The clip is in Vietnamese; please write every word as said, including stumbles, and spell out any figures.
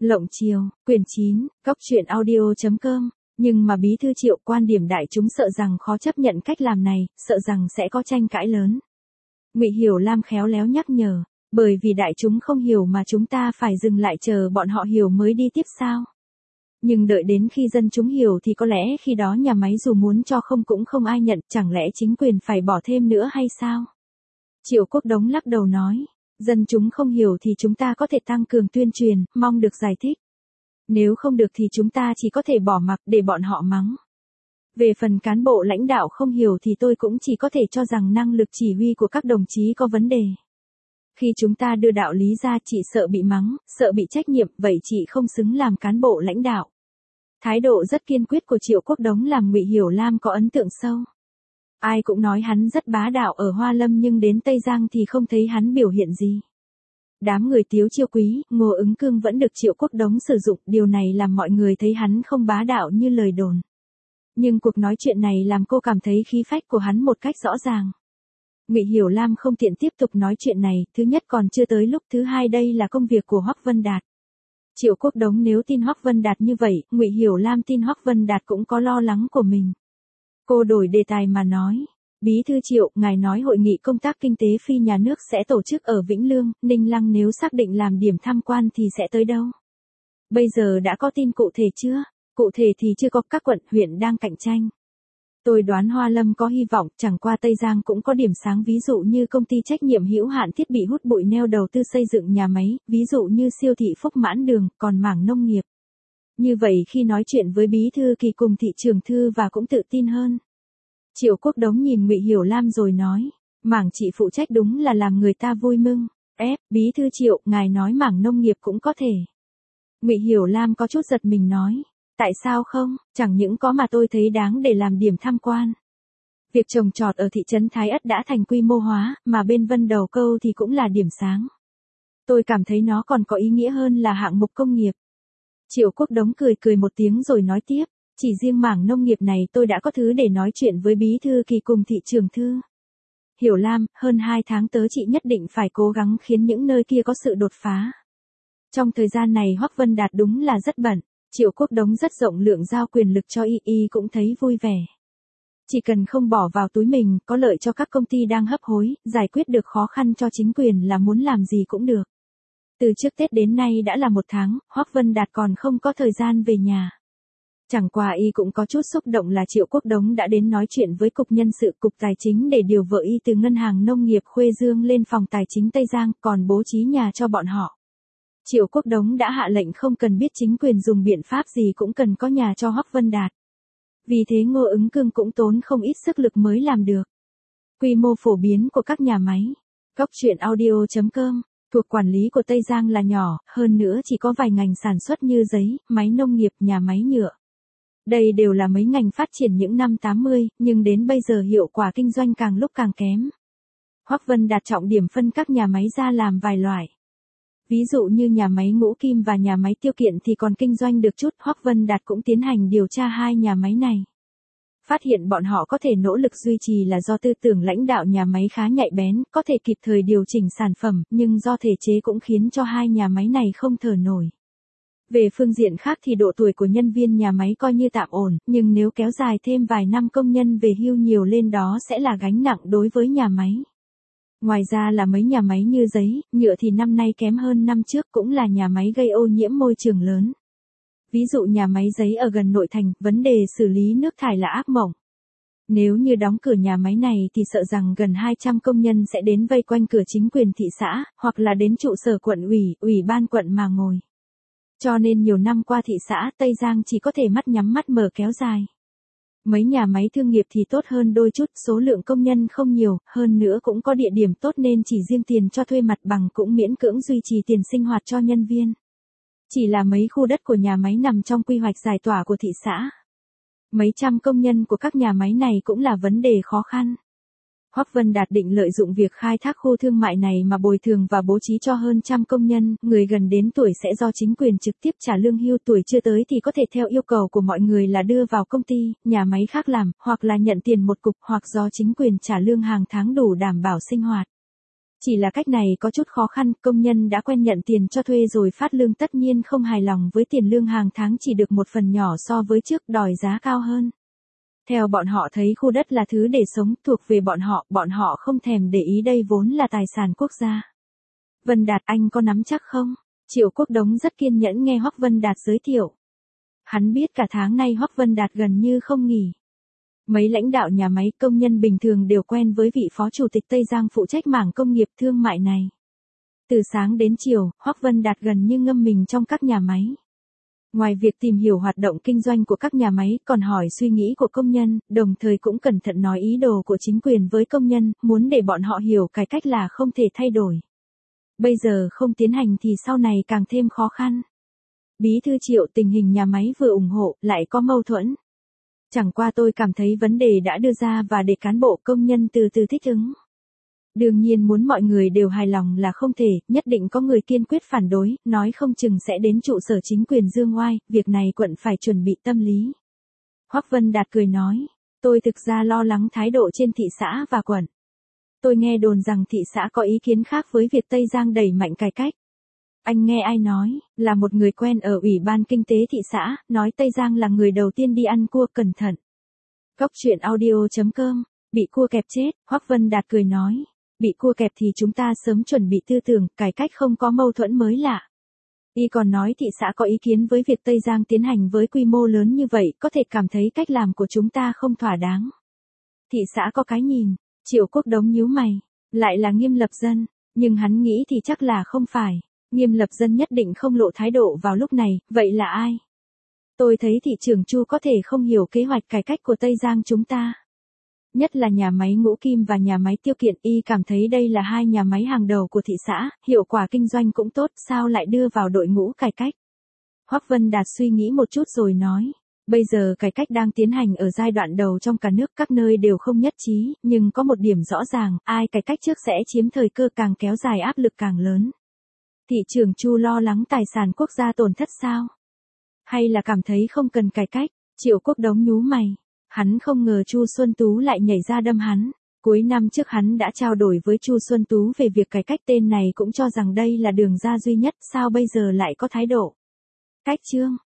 Lộng Chiều, quyển chín, cóc truyện audio chấm com. Nhưng mà bí thư Triệu, quan điểm đại chúng sợ rằng khó chấp nhận cách làm này, sợ rằng sẽ có tranh cãi lớn. Ngụy Hiểu Lam khéo léo nhắc nhở, bởi vì đại chúng không hiểu mà chúng ta phải dừng lại chờ bọn họ hiểu mới đi tiếp sao? Nhưng đợi đến khi dân chúng hiểu thì có lẽ khi đó nhà máy dù muốn cho không cũng không ai nhận, chẳng lẽ chính quyền phải bỏ thêm nữa hay sao? Triệu Quốc Đống lắc đầu nói, dân chúng không hiểu thì chúng ta có thể tăng cường tuyên truyền, mong được giải thích. Nếu không được thì chúng ta chỉ có thể bỏ mặc để bọn họ mắng. Về phần cán bộ lãnh đạo không hiểu thì tôi cũng chỉ có thể cho rằng năng lực chỉ huy của các đồng chí có vấn đề. Khi chúng ta đưa đạo lý ra chị sợ bị mắng, sợ bị trách nhiệm, vậy chị không xứng làm cán bộ lãnh đạo. Thái độ rất kiên quyết của Triệu Quốc Đống làm Ngụy Hiểu Lam có ấn tượng sâu. Ai cũng nói hắn rất bá đạo ở Hoa Lâm nhưng đến Tây Giang thì không thấy hắn biểu hiện gì. Đám người Tiếu Chiêu Quý, Ngô Ứng Cương vẫn được Triệu Quốc Đống sử dụng, điều này làm mọi người thấy hắn không bá đạo như lời đồn. Nhưng cuộc nói chuyện này làm cô cảm thấy khí phách của hắn một cách rõ ràng. Ngụy Hiểu Lam không tiện tiếp tục nói chuyện này, thứ nhất còn chưa tới lúc, thứ hai đây là công việc của Hoắc Vân Đạt. Triệu Quốc Đống nếu tin Hoắc Vân Đạt như vậy, Ngụy Hiểu Lam tin Hoắc Vân Đạt cũng có lo lắng của mình. Cô đổi đề tài mà nói, Bí thư Triệu, ngài nói hội nghị công tác kinh tế phi nhà nước sẽ tổ chức ở Vĩnh Lương, Ninh Lăng, nếu xác định làm điểm tham quan thì sẽ tới đâu? Bây giờ đã có tin cụ thể chưa? Cụ thể thì chưa có, các quận, huyện đang cạnh tranh. Tôi đoán Hoa Lâm có hy vọng, chẳng qua Tây Giang cũng có điểm sáng, ví dụ như công ty trách nhiệm hữu hạn thiết bị hút bụi neo đầu tư xây dựng nhà máy, ví dụ như siêu thị Phúc Mãn Đường, còn mảng nông nghiệp. Như vậy khi nói chuyện với Bí thư Kỳ cùng thị trưởng Thư và cũng tự tin hơn. Triệu Quốc Đống nhìn Ngụy Hiểu Lam rồi nói, mảng chị phụ trách đúng là làm người ta vui mừng. Ép, Bí thư Triệu, ngài nói mảng nông nghiệp cũng có thể. Ngụy Hiểu Lam có chút giật mình nói, tại sao không, chẳng những có mà tôi thấy đáng để làm điểm tham quan. Việc trồng trọt ở thị trấn Thái Ất đã thành quy mô hóa, mà bên Vân Đầu Câu thì cũng là điểm sáng. Tôi cảm thấy nó còn có ý nghĩa hơn là hạng mục công nghiệp. Triệu Quốc Đống cười cười một tiếng rồi nói tiếp, chỉ riêng mảng nông nghiệp này tôi đã có thứ để nói chuyện với Bí thư Kỳ cùng thị trưởng Thư. Hiểu Lam, hơn hai tháng tới chị nhất định phải cố gắng khiến những nơi kia có sự đột phá. Trong thời gian này Hoắc Vân Đạt đúng là rất bận, Triệu Quốc Đống rất rộng lượng giao quyền lực cho y, y cũng thấy vui vẻ. Chỉ cần không bỏ vào túi mình, có lợi cho các công ty đang hấp hối, giải quyết được khó khăn cho chính quyền là muốn làm gì cũng được. Từ trước Tết đến nay đã là một tháng, Hoắc Vân Đạt còn không có thời gian về nhà. Chẳng qua y cũng có chút xúc động là Triệu Quốc Đống đã đến nói chuyện với Cục Nhân sự Cục Tài chính để điều vợ y từ Ngân hàng Nông nghiệp Khuê Dương lên phòng Tài chính Tây Giang, còn bố trí nhà cho bọn họ. Triệu Quốc Đống đã hạ lệnh không cần biết chính quyền dùng biện pháp gì cũng cần có nhà cho Hoắc Vân Đạt. Vì thế Ngô Ứng Cương cũng tốn không ít sức lực mới làm được. Quy mô phổ biến của các nhà máy. Cóc truyện audio chấm com. Thuộc quản lý của Tây Giang là nhỏ, hơn nữa chỉ có vài ngành sản xuất như giấy, máy nông nghiệp, nhà máy nhựa. Đây đều là mấy ngành phát triển những năm tám mươi, nhưng đến bây giờ hiệu quả kinh doanh càng lúc càng kém. Hoắc Vân Đạt trọng điểm phân các nhà máy ra làm vài loại. Ví dụ như nhà máy Ngũ Kim và nhà máy Tiêu Kiện thì còn kinh doanh được chút, Hoắc Vân Đạt cũng tiến hành điều tra hai nhà máy này. Phát hiện bọn họ có thể nỗ lực duy trì là do tư tưởng lãnh đạo nhà máy khá nhạy bén, có thể kịp thời điều chỉnh sản phẩm, nhưng do thể chế cũng khiến cho hai nhà máy này không thở nổi. Về phương diện khác thì độ tuổi của nhân viên nhà máy coi như tạm ổn, nhưng nếu kéo dài thêm vài năm công nhân về hưu nhiều lên đó sẽ là gánh nặng đối với nhà máy. Ngoài ra là mấy nhà máy như giấy, nhựa thì năm nay kém hơn năm trước, cũng là nhà máy gây ô nhiễm môi trường lớn. Ví dụ nhà máy giấy ở gần nội thành, vấn đề xử lý nước thải là ác mộng. Nếu như đóng cửa nhà máy này thì sợ rằng gần hai trăm công nhân sẽ đến vây quanh cửa chính quyền thị xã, hoặc là đến trụ sở quận ủy, ủy ban quận mà ngồi. Cho nên nhiều năm qua thị xã Tây Giang chỉ có thể mắt nhắm mắt mở kéo dài. Mấy nhà máy thương nghiệp thì tốt hơn đôi chút, số lượng công nhân không nhiều, hơn nữa cũng có địa điểm tốt nên chỉ riêng tiền cho thuê mặt bằng cũng miễn cưỡng duy trì tiền sinh hoạt cho nhân viên. Chỉ là mấy khu đất của nhà máy nằm trong quy hoạch giải tỏa của thị xã. Mấy trăm công nhân của các nhà máy này cũng là vấn đề khó khăn. Hoắc Vân Đạt định lợi dụng việc khai thác khu thương mại này mà bồi thường và bố trí cho hơn trăm công nhân, người gần đến tuổi sẽ do chính quyền trực tiếp trả lương hưu, tuổi chưa tới thì có thể theo yêu cầu của mọi người là đưa vào công ty, nhà máy khác làm, hoặc là nhận tiền một cục, hoặc do chính quyền trả lương hàng tháng đủ đảm bảo sinh hoạt. Chỉ là cách này có chút khó khăn, công nhân đã quen nhận tiền cho thuê rồi phát lương tất nhiên không hài lòng với tiền lương hàng tháng chỉ được một phần nhỏ so với trước, đòi giá cao hơn. Theo bọn họ thấy khu đất là thứ để sống, thuộc về bọn họ, bọn họ không thèm để ý đây vốn là tài sản quốc gia. Vân Đạt, anh có nắm chắc không? Triệu Quốc Đống rất kiên nhẫn nghe Hoắc Vân Đạt giới thiệu. Hắn biết cả tháng nay Hoắc Vân Đạt gần như không nghỉ. Mấy lãnh đạo nhà máy, công nhân bình thường đều quen với vị phó chủ tịch Tây Giang phụ trách mảng công nghiệp thương mại này. Từ sáng đến chiều, Hoắc Vân Đạt gần như ngâm mình trong các nhà máy. Ngoài việc tìm hiểu hoạt động kinh doanh của các nhà máy, còn hỏi suy nghĩ của công nhân, đồng thời cũng cẩn thận nói ý đồ của chính quyền với công nhân, muốn để bọn họ hiểu cải cách là không thể thay đổi. Bây giờ không tiến hành thì sau này càng thêm khó khăn. Bí thư Triệu, tình hình nhà máy vừa ủng hộ, lại có mâu thuẫn. Chẳng qua tôi cảm thấy vấn đề đã đưa ra và để cán bộ công nhân từ từ thích ứng. Đương nhiên muốn mọi người đều hài lòng là không thể, nhất định có người kiên quyết phản đối, nói không chừng sẽ đến trụ sở chính quyền dương oai, việc này quận phải chuẩn bị tâm lý. Hoắc Vân Đạt cười nói, tôi thực ra lo lắng thái độ trên thị xã và quận. Tôi nghe đồn rằng thị xã có ý kiến khác với việc Tây Giang đẩy mạnh cải cách. Anh nghe ai nói, là một người quen ở Ủy ban Kinh tế thị xã, nói Tây Giang là người đầu tiên đi ăn cua, cẩn thận. Góc truyện audio chấm com, bị cua kẹp chết, Hoắc Vân Đạt cười nói. Bị cua kẹp thì chúng ta sớm chuẩn bị tư tưởng, cải cách không có mâu thuẫn mới lạ. Y còn nói thị xã có ý kiến với việc Tây Giang tiến hành với quy mô lớn như vậy, có thể cảm thấy cách làm của chúng ta không thỏa đáng. Thị xã có cái nhìn, Triệu Quốc Đống nhíu mày, lại là Nghiêm Lập Dân, nhưng hắn nghĩ thì chắc là không phải. Nghiêm Lập Dân nhất định không lộ thái độ vào lúc này, vậy là ai? Tôi thấy thị trưởng Chu có thể không hiểu kế hoạch cải cách của Tây Giang chúng ta. Nhất là nhà máy Ngũ Kim và nhà máy Tiêu Kiện, y cảm thấy đây là hai nhà máy hàng đầu của thị xã, hiệu quả kinh doanh cũng tốt, sao lại đưa vào đội ngũ cải cách? Hoắc Vân Đạt suy nghĩ một chút rồi nói, bây giờ cải cách đang tiến hành ở giai đoạn đầu trong cả nước, các nơi đều không nhất trí, nhưng có một điểm rõ ràng, ai cải cách trước sẽ chiếm thời cơ, càng kéo dài áp lực càng lớn. Thị trưởng Chu lo lắng tài sản quốc gia tổn thất sao? Hay là cảm thấy không cần cải cách? Triệu Quốc Đống nhú mày. Hắn không ngờ Chu Xuân Tú lại nhảy ra đâm hắn. Cuối năm trước hắn đã trao đổi với Chu Xuân Tú về việc cải cách, tên này cũng cho rằng đây là đường ra duy nhất, sao bây giờ lại có thái độ cách chương.